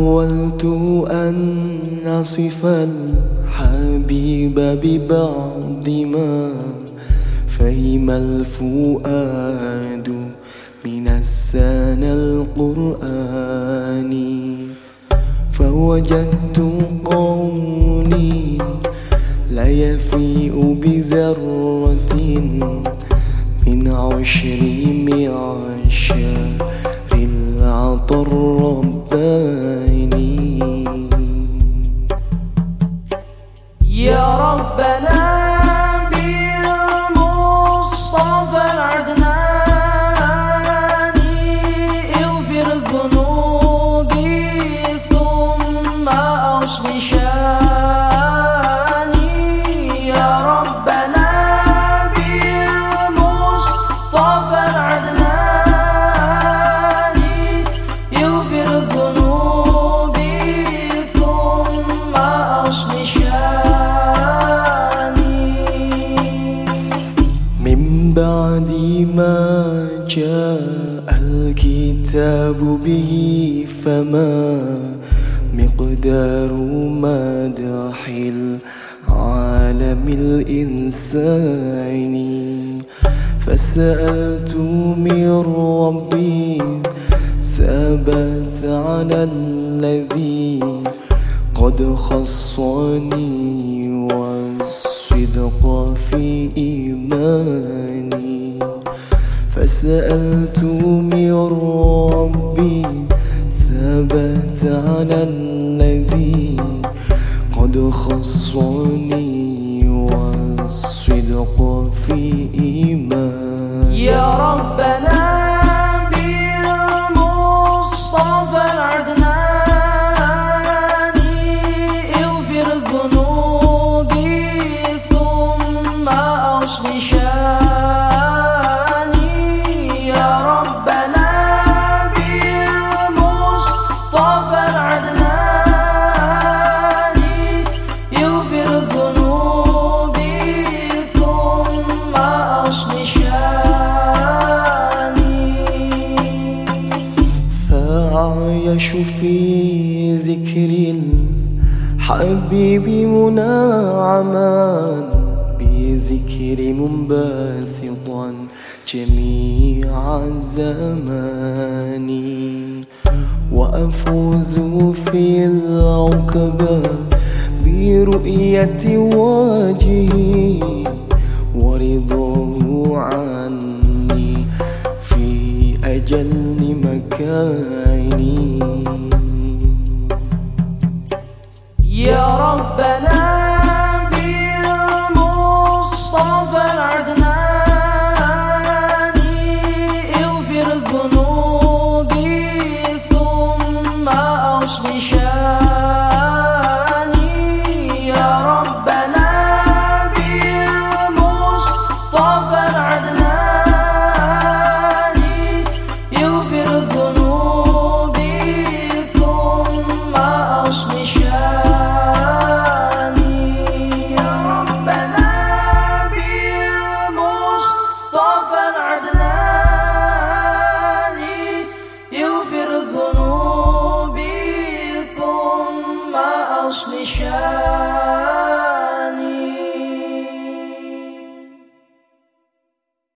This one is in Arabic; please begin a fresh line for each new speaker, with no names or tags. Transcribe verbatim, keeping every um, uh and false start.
حاولت أن أصف الحبيب ببعض ما فهم الفؤاد من السنى القرآني، فوجدت قولي لا يفيء بذرة من عشر معشر العطا الرباني.
يا ربنا بالمصطفى العدناني اغفر ذنوبي ثم أصل شاني. يا ربنا بالمصطفى العدناني اغفر ذنوبي ثم أصل شاني.
من بعد ما جاء الكتاب به فما مقدار مدح العالم الإنساني، فسألت من ربي ثبت على الذي قد خصني والصدق في إيماني. فسألت من ربي ثبت على الذي قد خصني والصدق في إيماني.
يا ربنا بالمصطفى العدناني اغفر ذنوبي ثم أصل شاني. يا ربنا بالمصطفى العدناني اغفر ذنوبي ثم أصل شاني.
فأعيش في ذكر الحبيب منعما بذكر منبسطا جميع الزمان، وأفوز في العقبى برؤية وجهه ورضاه عني في أجل مكاني.
يا ربنا بالمصطفى العدناني اغفر ذنوبي ثم أصل شاني. يا ربنا بالمصطفى العدناني اغفر ذنوبي ثم أصل شاني. مصطفى العدناني يغفر ذنوبي ثم أصل شاني.